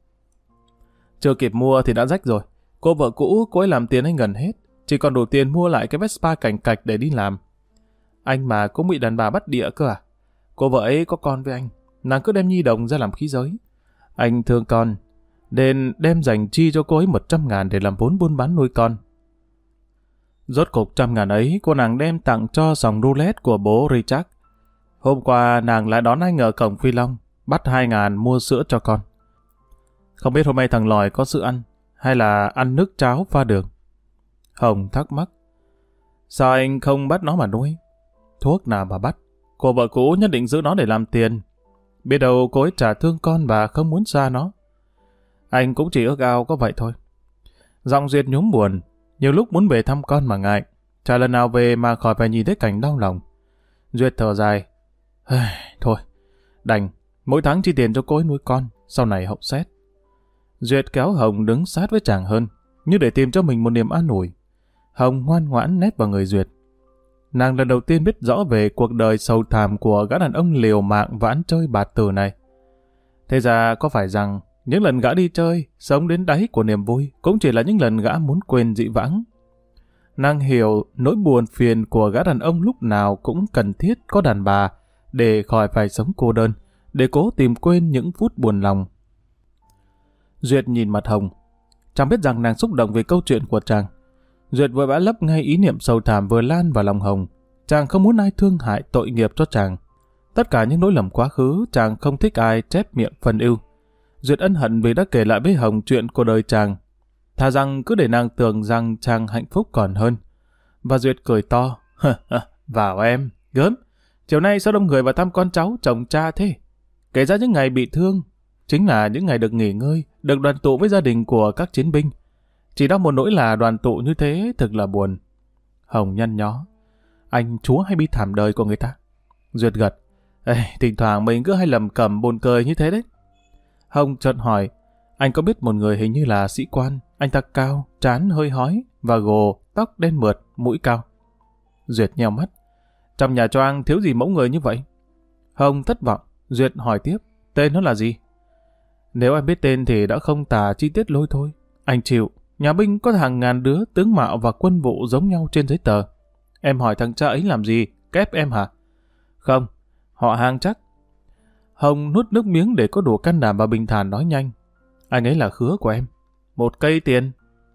Chưa kịp mua thì đã rách rồi. Cô vợ cũ, cô ấy làm tiền anh gần hết, chỉ còn đủ tiền mua lại cái Vespa cảnh cạch để đi làm. Anh mà cũng bị đàn bà bắt địa cơ à? Cô vợ ấy có con với anh, nàng cứ đem nhi đồng ra làm khí giới. Anh thương con, nên đem dành chi cho cô ấy một trăm ngàn để làm vốn buôn bán nuôi con. Rốt cục trăm ngàn ấy, cô nàng đem tặng cho sòng roulette của bố Richard. Hôm qua nàng lại đón anh ở cổng Phi Long, bắt hai ngàn mua sữa cho con. Không biết hôm nay thằng Lòi có sữa ăn, hay là ăn nước cháo pha đường. Hồng thắc mắc. Sao anh không bắt nó mà nuôi? Thuốc nào mà bắt? Cô vợ cũ nhất định giữ nó để làm tiền. Biết đâu cô ấy trả thương con và không muốn xa nó. Anh cũng chỉ ước ao có vậy thôi. Giọng Duyệt nhúm buồn, nhiều lúc muốn về thăm con mà ngại. Chả lần nào về mà khỏi phải nhìn thấy cảnh đau lòng. Duyệt thở dài. Thôi, đành, mỗi tháng chi tiền cho cô ấy nuôi con, sau này hậu xét. Duyệt kéo Hồng đứng sát với chàng hơn, như để tìm cho mình một niềm an ủi. Hồng ngoan ngoãn nép vào người Duyệt. Nàng lần đầu tiên biết rõ về cuộc đời sầu thảm của gã đàn ông liều mạng và ăn chơi bạt tử này. Thế ra có phải rằng những lần gã đi chơi, sống đến đáy của niềm vui cũng chỉ là những lần gã muốn quên dị vãng. Nàng hiểu nỗi buồn phiền của gã đàn ông lúc nào cũng cần thiết có đàn bà để khỏi phải sống cô đơn, để cố tìm quên những phút buồn lòng. Duyệt nhìn mặt Hồng, chẳng biết rằng nàng xúc động về câu chuyện của chàng. Duyệt vội vã lấp ngay ý niệm sầu thảm vừa lan vào lòng Hồng. Chàng không muốn ai thương hại tội nghiệp cho chàng. Tất cả những nỗi lầm quá khứ, chàng không thích ai chép miệng phân ưu. Duyệt ân hận vì đã kể lại với Hồng chuyện của đời chàng. Thà rằng cứ để nàng tưởng rằng chàng hạnh phúc còn hơn. Và Duyệt cười to. Vào em, gớm. Chiều nay sao đông người vào thăm con cháu, chồng cha thế? Kể ra những ngày bị thương, chính là những ngày được nghỉ ngơi, được đoàn tụ với gia đình của các chiến binh. Chỉ đau một nỗi là đoàn tụ như thế thực là buồn. Hồng nhăn nhó. Anh chúa hay bi thảm đời của người ta? Duyệt gật. Ê, thỉnh thoảng mình cứ hay lầm cẩm buồn cười như thế đấy. Hồng chợt hỏi. Anh có biết một người hình như là sĩ quan, anh ta cao, trán hơi hói và gồ, tóc đen mượt, mũi cao. Duyệt nheo mắt. Trong nhà choang thiếu gì mẫu người như vậy? Hồng thất vọng. Duyệt hỏi tiếp. Tên nó là gì? Nếu em biết tên thì đã không tả chi tiết lôi thôi. Anh chịu. Nhà binh có hàng ngàn đứa tướng mạo và quân vụ giống nhau trên giấy tờ. Em hỏi thằng cha ấy làm gì? Kép em hả? Không, họ hàng chắc. Hồng nuốt nước miếng để có đủ can đảm và bình thản nói nhanh. Anh ấy là khứa của em. Một cây tiền.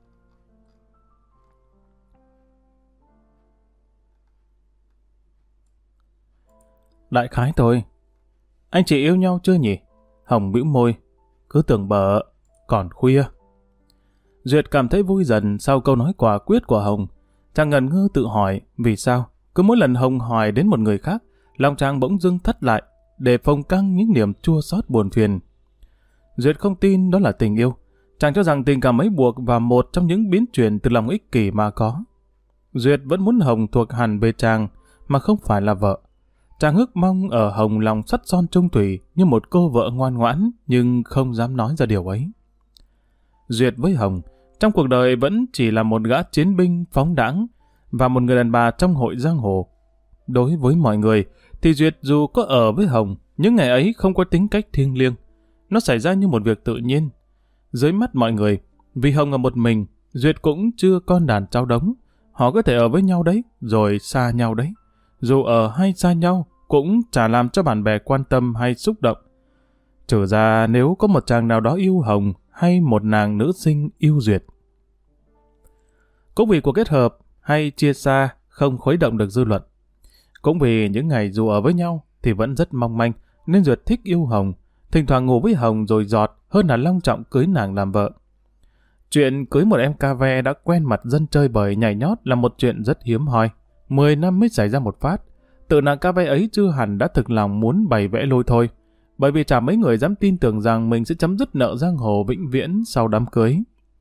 Đại khái thôi. Anh chị yêu nhau chưa nhỉ? Hồng bĩu môi. Cứ tưởng bợ, còn khuya. Duyệt cảm thấy vui dần sau câu nói quả quyết của Hồng. Chàng ngần ngơ tự hỏi vì sao cứ mỗi lần Hồng hỏi đến một người khác, lòng chàng bỗng dưng thất lại để phồng căng những niềm chua xót buồn phiền. Duyệt không tin đó là tình yêu. Chàng cho rằng tình cảm ấy buộc vào một trong những biến chuyển từ lòng ích kỷ mà có. Duyệt vẫn muốn Hồng thuộc hẳn về chàng mà không phải là vợ. Chàng ước mong ở Hồng lòng sắt son trung thủy như một cô vợ ngoan ngoãn nhưng không dám nói ra điều ấy. Duyệt với Hồng trong cuộc đời vẫn chỉ là một gã chiến binh phóng đãng và một người đàn bà trong hội giang hồ. Đối với mọi người thì Duyệt dù có ở với Hồng, những ngày ấy không có tính cách thiêng liêng. Nó xảy ra như một việc tự nhiên. Dưới mắt mọi người, vì Hồng ở một mình, Duyệt cũng chưa con đàn cháu đống. Họ có thể ở với nhau đấy, rồi xa nhau đấy. Dù ở hay xa nhau, cũng chả làm cho bạn bè quan tâm hay xúc động. Trừ ra nếu có một chàng nào đó yêu Hồng hay một nàng nữ sinh yêu Duyệt. Cũng vì cuộc kết hợp hay chia xa không khuấy động được dư luận. Cũng vì những ngày dù ở với nhau thì vẫn rất mong manh nên Duyệt thích yêu Hồng, thỉnh thoảng ngủ với Hồng rồi giọt hơn là long trọng cưới nàng làm vợ. Chuyện cưới một em ca ve đã quen mặt dân chơi bời nhảy nhót là một chuyện rất hiếm hoi. Mười năm mới xảy ra một phát. Tự nàng ca ve ấy chưa hẳn đã thực lòng muốn bày vẽ lôi thôi, bởi vì chả mấy người dám tin tưởng rằng mình sẽ chấm dứt nợ giang hồ vĩnh viễn sau đám cưới.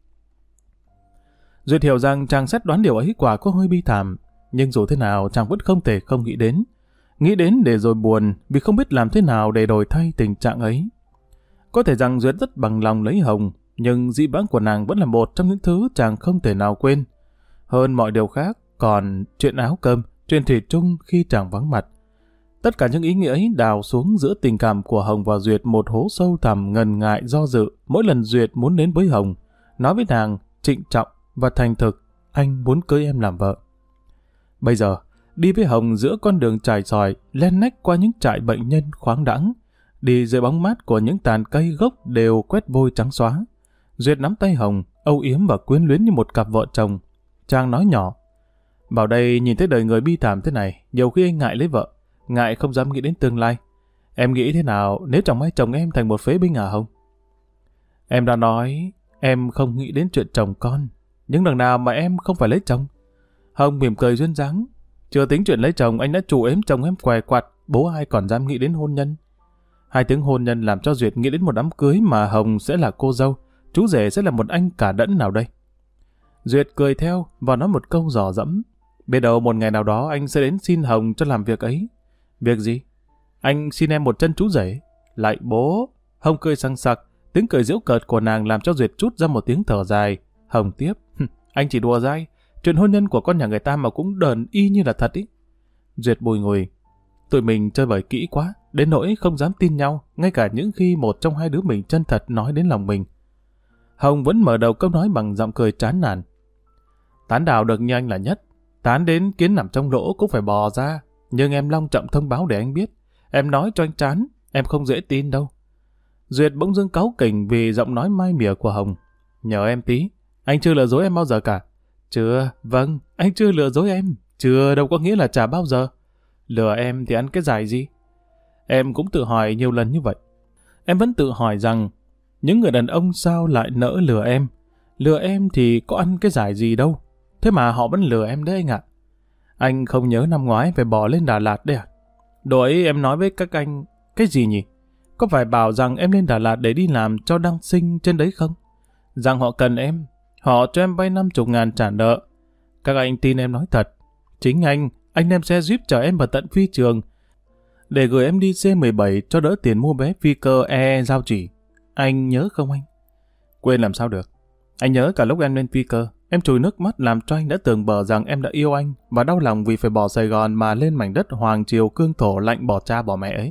Duyệt hiểu rằng chàng xét đoán điều ấy quả có hơi bi thảm, nhưng dù thế nào chàng vẫn không thể không nghĩ đến. Nghĩ đến để rồi buồn vì không biết làm thế nào để đổi thay tình trạng ấy. Có thể rằng Duyệt rất bằng lòng lấy Hồng, nhưng dị vãng của nàng vẫn là một trong những thứ chàng không thể nào quên. Hơn mọi điều khác, còn chuyện áo cơm, chuyện thủy chung khi chàng vắng mặt. Tất cả những ý nghĩa ấy đào xuống giữa tình cảm của Hồng và Duyệt một hố sâu thẳm ngần ngại do dự. Mỗi lần Duyệt muốn đến với Hồng, nói với nàng trịnh trọng và thành thực, anh muốn cưới em làm vợ. Bây giờ, đi với Hồng giữa con đường trải sỏi, len lách qua những trại bệnh nhân khoáng đãng, đi dưới bóng mát của những tàn cây gốc đều quét vôi trắng xóa. Duyệt nắm tay Hồng, âu yếm và quyến luyến như một cặp vợ chồng. Chàng nói nhỏ, vào đây nhìn thấy đời người bi thảm thế này, nhiều khi anh ngại lấy vợ, ngại không dám nghĩ đến tương lai. Em nghĩ thế nào nếu chẳng may chồng em thành một phế binh à Hồng? Em đã nói em không nghĩ đến chuyện chồng con, nhưng đằng nào mà em không phải lấy chồng. Hồng mỉm cười duyên dáng, chưa tính chuyện lấy chồng anh đã chủ ếm chồng em què quặt, bố ai còn dám nghĩ đến hôn nhân. Hai tiếng hôn nhân làm cho Duyệt nghĩ đến một đám cưới mà Hồng sẽ là cô dâu, chú rể sẽ là một anh cả đẫn nào đây. Duyệt cười theo và nói một câu dò dẫm, biết đâu một ngày nào đó anh sẽ đến xin Hồng cho làm việc ấy. Việc gì? Anh xin em một chân chú rể. Lại bố. Hồng cười sằng sặc, tiếng cười giễu cợt của nàng làm cho Duyệt trút ra một tiếng thở dài. Hồng tiếp, anh chỉ đùa dai, chuyện hôn nhân của con nhà người ta mà cũng đờn y như là thật ý. Duyệt bùi ngùi, tụi mình chơi bời kỹ quá, đến nỗi không dám tin nhau, ngay cả những khi một trong hai đứa mình chân thật nói đến lòng mình. Hồng vẫn mở đầu câu nói bằng giọng cười chán nản. Tán đào được như anh là nhất, tán đến kiến nằm trong lỗ cũng phải bò ra, nhưng em long trọng thông báo để anh biết, em nói cho anh chán, em không dễ tin đâu. Duyệt bỗng dưng cáu kỉnh vì giọng nói mai mỉa của Hồng. Nhờ em tí, anh chưa lừa dối em bao giờ cả. Chưa, vâng, anh chưa lừa dối em, chưa đâu có nghĩa là chả bao giờ. Lừa em thì ăn cái giải gì? Em cũng tự hỏi nhiều lần như vậy. Em vẫn tự hỏi rằng, những người đàn ông sao lại nỡ lừa em? Lừa em thì có ăn cái giải gì đâu. Thế mà họ vẫn lừa em đấy anh ạ. Anh không nhớ năm ngoái phải bỏ lên Đà Lạt đấy à? Đồ ấy em nói với các anh, cái gì nhỉ? Có phải bảo rằng em lên Đà Lạt để đi làm cho đăng sinh trên đấy không? Rằng họ cần em, họ cho em vay năm chục ngàn trả nợ. Các anh tin em nói thật. Chính anh, anh đem xe Jeep chở em vào tận phi trường để gửi em đi C mười bảy cho đỡ tiền mua vé phi cơ e giao chỉ. Anh nhớ không anh? Quên làm sao được. Anh nhớ cả lúc em lên phi cơ, em chùi nước mắt làm cho anh đã tưởng bờ rằng em đã yêu anh và đau lòng vì phải bỏ Sài Gòn mà lên mảnh đất hoàng triều cương thổ lạnh bỏ cha bỏ mẹ ấy.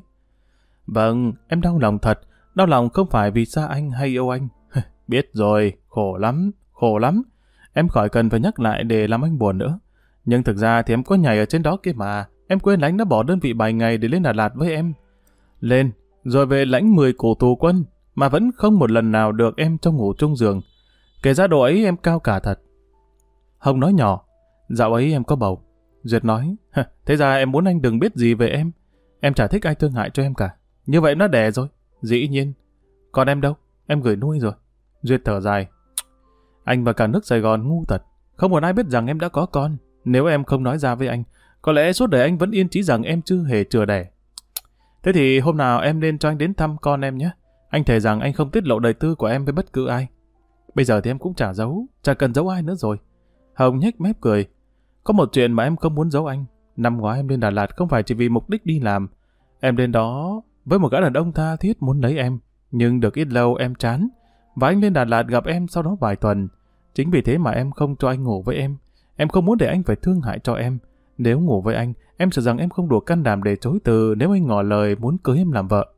Vâng, em đau lòng thật, đau lòng không phải vì xa anh hay yêu anh. Biết rồi, khổ lắm, khổ lắm. Em khỏi cần phải nhắc lại để làm anh buồn nữa. Nhưng thực ra thì em có nhảy ở trên đó kia mà. Em quên lãnh đã bỏ đơn vị bảy ngày để lên Đà Lạt với em. Lên, rồi về lãnh mười củ tù quân, mà vẫn không một lần nào được em trong ngủ chung giường. Kể ra độ ấy em cao cả thật. Hồng nói nhỏ, dạo ấy em có bầu. Duyệt nói, thế ra em muốn anh đừng biết gì về em. Em chả thích ai thương hại cho em cả. Như vậy nó đẻ rồi. Dĩ nhiên. Còn em đâu? Em gửi nuôi rồi. Duyệt thở dài. Anh và cả nước Sài Gòn ngu thật. Không một ai biết rằng em đã có con. Nếu em không nói ra với anh, có lẽ suốt đời anh vẫn yên chí rằng em chưa hề chừa đẻ. Thế thì hôm nào em nên cho anh đến thăm con em nhé. Anh thề rằng anh không tiết lộ đời tư của em với bất cứ ai. Bây giờ thì em cũng chả giấu, chả cần giấu ai nữa rồi. Hồng nhếch mép cười. Có một chuyện mà em không muốn giấu anh. Năm ngoái em lên Đà Lạt không phải chỉ vì mục đích đi làm. Em lên đó với một gã đàn ông tha thiết muốn lấy em. Nhưng được ít lâu em chán. Và anh lên Đà Lạt gặp em sau đó vài tuần. Chính vì thế mà em không cho anh ngủ với em. Em không muốn để anh phải thương hại cho em. Nếu ngủ với anh, em sợ rằng em không đủ can đảm để chối từ nếu anh ngỏ lời muốn cưới em làm vợ.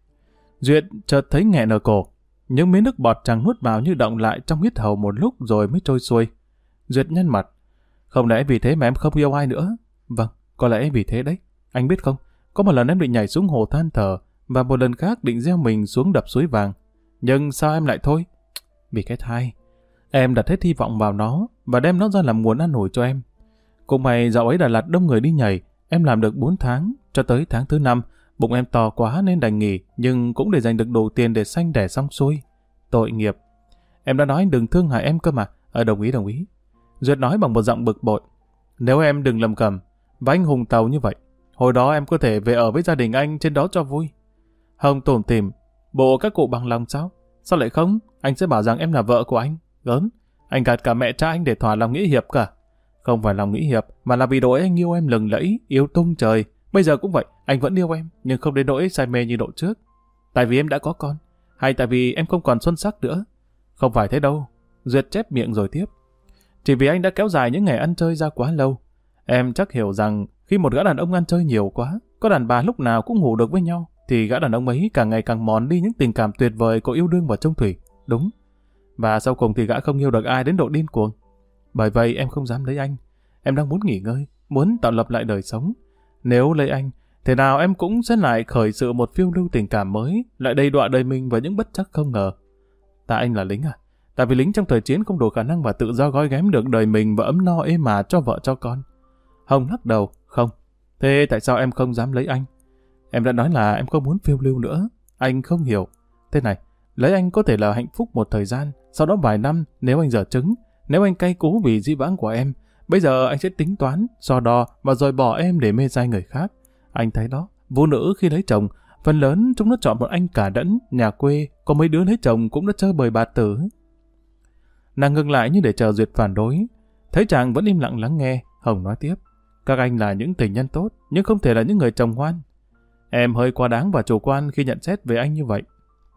Duyệt chợt thấy nghẹn ở cổ. Những miếng nước bọt chàng nuốt vào như động lại trong huyết hầu một lúc rồi mới trôi xuôi. Duyệt nhăn mặt. Không lẽ vì thế mà em không yêu ai nữa? Vâng, có lẽ vì thế đấy. Anh biết không, có một lần em định nhảy xuống hồ than thở và một lần khác định gieo mình xuống đập suối vàng. Nhưng sao em lại thôi? Vì cái thai. Em đặt hết hy vọng vào nó và đem nó ra làm nguồn ăn ủi cho em. Cũng may dạo ấy Đà Lạt đông người đi nhảy, em làm được bốn tháng, cho tới tháng thứ năm, bụng em to quá nên đành nghỉ, nhưng cũng để dành được đủ tiền để sanh đẻ xong xuôi. Tội nghiệp. Em đã nói anh đừng thương hại em cơ mà. Ờ đồng ý đồng ý. Duyệt nói bằng một giọng bực bội. Nếu em đừng lầm cầm, và anh hùng tàu như vậy, hồi đó em có thể về ở với gia đình anh trên đó cho vui. Hồng tủm tỉm. Bộ các cụ bằng lòng sao? Sao lại không? Anh sẽ bảo rằng em là vợ của anh. Gớm. Anh gạt cả mẹ cha anh để thỏa lòng nghĩa hiệp cả. Không phải lòng nghĩa hiệp, mà là vì đội anh yêu em lừng lẫy, yêu tung trời. Bây giờ cũng vậy, anh vẫn yêu em, nhưng không đến nỗi say mê như độ trước. Tại vì em đã có con, hay tại vì em không còn xuân sắc nữa? Không phải thế đâu. Duyệt chép miệng rồi tiếp. Chỉ vì anh đã kéo dài những ngày ăn chơi ra quá lâu. Em chắc hiểu rằng khi một gã đàn ông ăn chơi nhiều quá, có đàn bà lúc nào cũng ngủ được với nhau, thì gã đàn ông ấy càng ngày càng mòn đi những tình cảm tuyệt vời của yêu đương và chung thủy. Đúng. Và sau cùng thì gã không yêu được ai đến độ điên cuồng. Bởi vậy em không dám lấy anh. Em đang muốn nghỉ ngơi, muốn tạo lập lại đời sống. Nếu lấy anh, thế nào em cũng sẽ lại khởi sự một phiêu lưu tình cảm mới, lại đầy đọa đời mình vào những bất trắc không ngờ. Tại anh là lính à? Tại vì lính trong thời chiến không đủ khả năng và tự do gói ghém được đời mình và ấm no êm ả cho vợ cho con. Hồng lắc đầu, không. Thế tại sao em không dám lấy anh? Em đã nói là em không muốn phiêu lưu nữa. Anh không hiểu. Thế này, lấy anh có thể là hạnh phúc một thời gian, sau đó vài năm, nếu anh dở trứng, nếu anh cay cú vì dĩ vãng của em, bây giờ anh sẽ tính toán, so đo và rồi bỏ em để mê say người khác. Anh thấy đó, phụ nữ khi lấy chồng, phần lớn chúng nó chọn một anh cả đẫn, nhà quê, có mấy đứa lấy chồng cũng đã chơi bời bạt tử. Nàng ngừng lại như để chờ Duyệt phản đối. Thấy chàng vẫn im lặng lắng nghe, Hồng nói tiếp. Các anh là những tình nhân tốt, nhưng không thể là những người chồng ngoan. Em hơi quá đáng và chủ quan khi nhận xét về anh như vậy.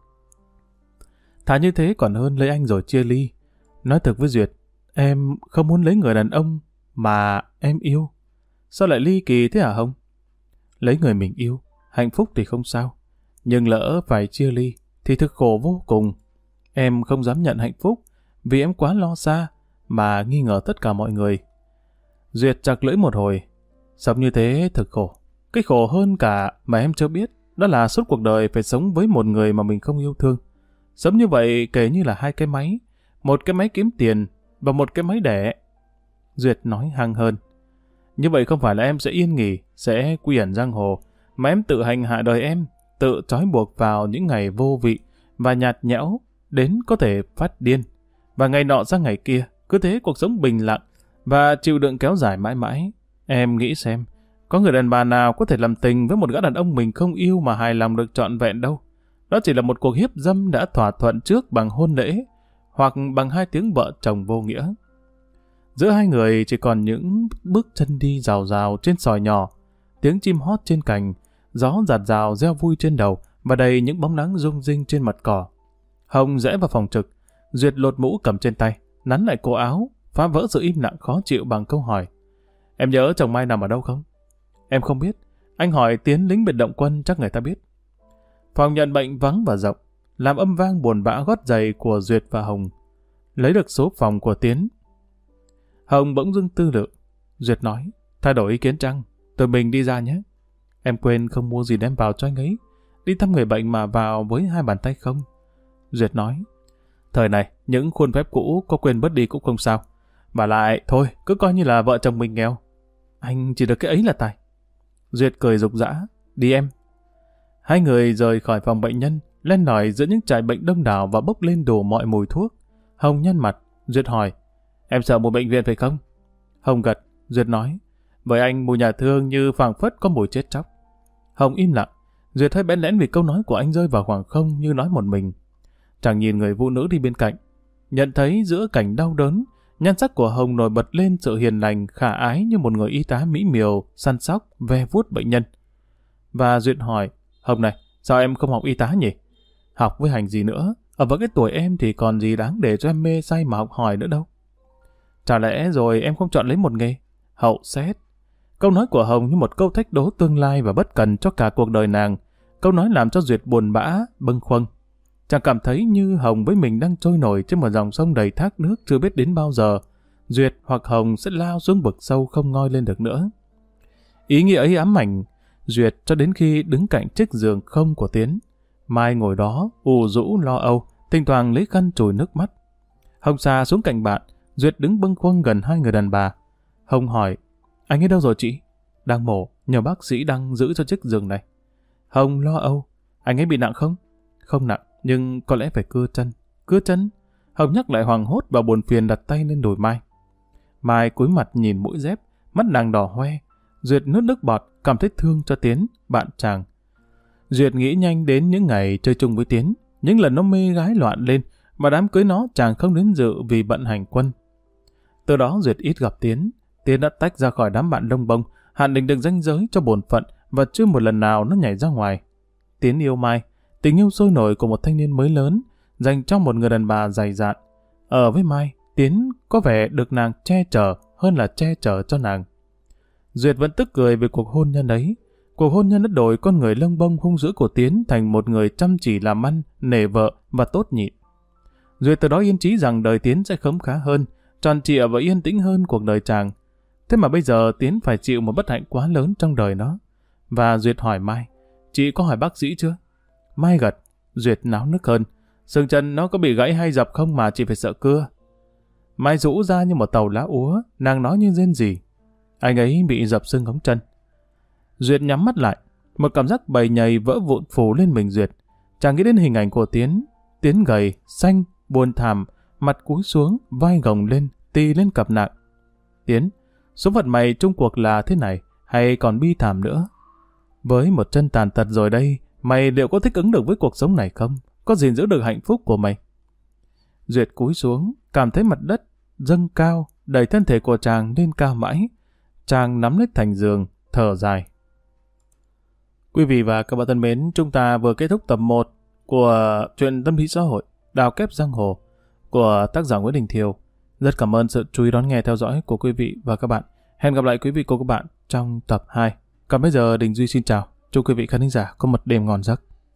Thà như thế còn hơn lấy anh rồi chia ly. Nói thật với Duyệt, em không muốn lấy người đàn ông mà em yêu. Sao lại ly kỳ thế hả Hồng? Lấy người mình yêu, hạnh phúc thì không sao. Nhưng lỡ phải chia ly, thì thực khổ vô cùng. Em không dám nhận hạnh phúc, vì em quá lo xa, mà nghi ngờ tất cả mọi người. Duyệt chặt lưỡi một hồi. Sống như thế thực khổ. Cái khổ hơn cả mà em chưa biết, đó là suốt cuộc đời phải sống với một người mà mình không yêu thương. Sống như vậy kể như là hai cái máy. Một cái máy kiếm tiền và một cái máy đẻ. Duyệt nói hăng hơn. Như vậy không phải là em sẽ yên nghỉ, sẽ quy ẩn giang hồ, mà em tự hành hạ đời em, tự trói buộc vào những ngày vô vị và nhạt nhẽo, đến có thể phát điên. Và ngày nọ sang ngày kia, cứ thế cuộc sống bình lặng và chịu đựng kéo dài mãi mãi. Em nghĩ xem, có người đàn bà nào có thể làm tình với một gã đàn ông mình không yêu mà hài lòng được trọn vẹn đâu. Đó chỉ là một cuộc hiếp dâm đã thỏa thuận trước bằng hôn lễ, hoặc bằng hai tiếng vợ chồng vô nghĩa. Giữa hai người chỉ còn những bước chân đi rào rào trên sỏi nhỏ, tiếng chim hót trên cành, gió rạt rào reo vui trên đầu và đầy những bóng nắng rung rinh trên mặt cỏ. Hồng rẽ vào phòng trực, Duyệt lột mũ cầm trên tay, nắn lại cổ áo, phá vỡ sự im lặng khó chịu bằng câu hỏi. Em nhớ chồng Mai nằm ở đâu không? Em không biết. Anh hỏi Tiến lính biệt động quân chắc người ta biết. Phòng nhận bệnh vắng và rộng, làm âm vang buồn bã gót giày của Duyệt và Hồng. Lấy được số phòng của Tiến. Hồng bỗng dưng tư lự. Duyệt nói, thay đổi ý kiến chăng? Tụi mình đi ra nhé. Em quên không mua gì đem vào cho anh ấy. Đi thăm người bệnh mà vào với hai bàn tay không. Duyệt nói, thời này, những khuôn phép cũ có quên bớt đi cũng không sao. Và lại, thôi, cứ coi như là vợ chồng mình nghèo. Anh chỉ được cái ấy là tài. Duyệt cười rục rã, đi em. Hai người rời khỏi phòng bệnh nhân, len lỏi giữa những trại bệnh đông đảo và bốc lên đủ mọi mùi thuốc. Hồng nhăn mặt, Duyệt hỏi, em sợ mùi bệnh viện phải không? Hồng gật, Duyệt nói, với anh mùi nhà thương như phảng phất có mùi chết chóc. Hồng im lặng, Duyệt hơi bẽn lẽn vì câu nói của anh rơi vào khoảng không như nói một mình. Chàng nhìn người phụ nữ đi bên cạnh, nhận thấy giữa cảnh đau đớn, nhan sắc của Hồng nổi bật lên sự hiền lành, khả ái như một người y tá mỹ miều, săn sóc, ve vuốt bệnh nhân. Và Duyệt hỏi, Hồng này, sao em không học y tá nhỉ? Học với hành gì nữa? Ở với cái tuổi em thì còn gì đáng để cho em mê say mà học hỏi nữa đâu. Chả lẽ rồi em không chọn lấy một nghề? Hậu xét. Câu nói của Hồng như một câu thách đố tương lai và bất cần cho cả cuộc đời nàng. Câu nói làm cho Duyệt buồn bã, bâng khuâng. Chàng cảm thấy như Hồng với mình đang trôi nổi trên một dòng sông đầy thác nước chưa biết đến bao giờ. Duyệt hoặc Hồng sẽ lao xuống vực sâu không ngoi lên được nữa. Ý nghĩa ấy ám ảnh Duyệt cho đến khi đứng cạnh chiếc giường không của Tiến. Mai ngồi đó, ù rũ lo âu, thỉnh thoảng lấy khăn chùi nước mắt. Hồng xà xuống cạnh bạn, Duyệt đứng bâng khuâng gần hai người đàn bà. Hồng hỏi, anh ấy đâu rồi chị? Đang mổ, nhờ bác sĩ đang giữ cho chiếc giường này. Hồng lo âu, anh ấy bị nặng không? Không nặng, nhưng có lẽ phải cưa chân. Cưa chân? Hồng nhắc lại hoảng hốt và buồn phiền đặt tay lên đùi Mai. Mai cúi mặt nhìn mũi dép, mắt nàng đỏ hoe. Duyệt nuốt nước bọt, cảm thấy thương cho Tiến, bạn chàng. Duyệt nghĩ nhanh đến những ngày chơi chung với Tiến, những lần nó mê gái loạn lên, mà đám cưới nó chàng không đến dự vì bận hành quân. Từ đó Duyệt ít gặp Tiến. Tiến đã tách ra khỏi đám bạn đông bông, hạn định được ranh giới cho bổn phận và chưa một lần nào nó nhảy ra ngoài. Tiến yêu Mai, tình yêu sôi nổi của một thanh niên mới lớn, dành cho một người đàn bà dày dạn. Ở với Mai, Tiến có vẻ được nàng che chở hơn là che chở cho nàng. Duyệt vẫn tức cười về cuộc hôn nhân ấy. Cuộc hôn nhân đã đổi con người lông bông hung dữ của Tiến thành một người chăm chỉ làm ăn, nể vợ và tốt nhịn. Duyệt từ đó yên chí rằng đời Tiến sẽ khấm khá hơn, tròn trịa và yên tĩnh hơn cuộc đời chàng. Thế mà bây giờ Tiến phải chịu một bất hạnh quá lớn trong đời nó. Và Duyệt hỏi Mai, chị có hỏi bác sĩ chưa? Mai gật. Duyệt náo nức hơn. Xương chân nó có bị gãy hay dập không mà chị phải sợ cưa? Mai rũ ra như một tàu lá úa, nàng nói như rên rỉ. Anh ấy bị dập xương ống chân. Duyệt nhắm mắt lại, một cảm giác bầy nhầy vỡ vụn phủ lên mình Duyệt. Chàng nghĩ đến hình ảnh của Tiến, Tiến gầy, xanh, buồn thảm, mặt cúi xuống, vai gồng lên, tì lên cặp nặng. Tiến, số phận mày chung cuộc là thế này, hay còn bi thảm nữa? Với một chân tàn tật rồi đây, mày liệu có thích ứng được với cuộc sống này không? Có gìn giữ được hạnh phúc của mày? Duyệt cúi xuống, cảm thấy mặt đất dâng cao, đẩy thân thể của chàng lên cao mãi. Chàng nắm lấy thành giường, thở dài. Quý vị và các bạn thân mến, chúng ta vừa kết thúc tập một của truyện tâm lý xã hội Đào Kép Giang Hồ của tác giả Nguyễn Đình Thiều. Rất cảm ơn sự chú ý đón nghe theo dõi của quý vị và các bạn. Hẹn gặp lại quý vị và các bạn trong tập hai. Còn bây giờ Đình Duy xin chào. Chúc quý vị khán thính giả có một đêm ngon giấc.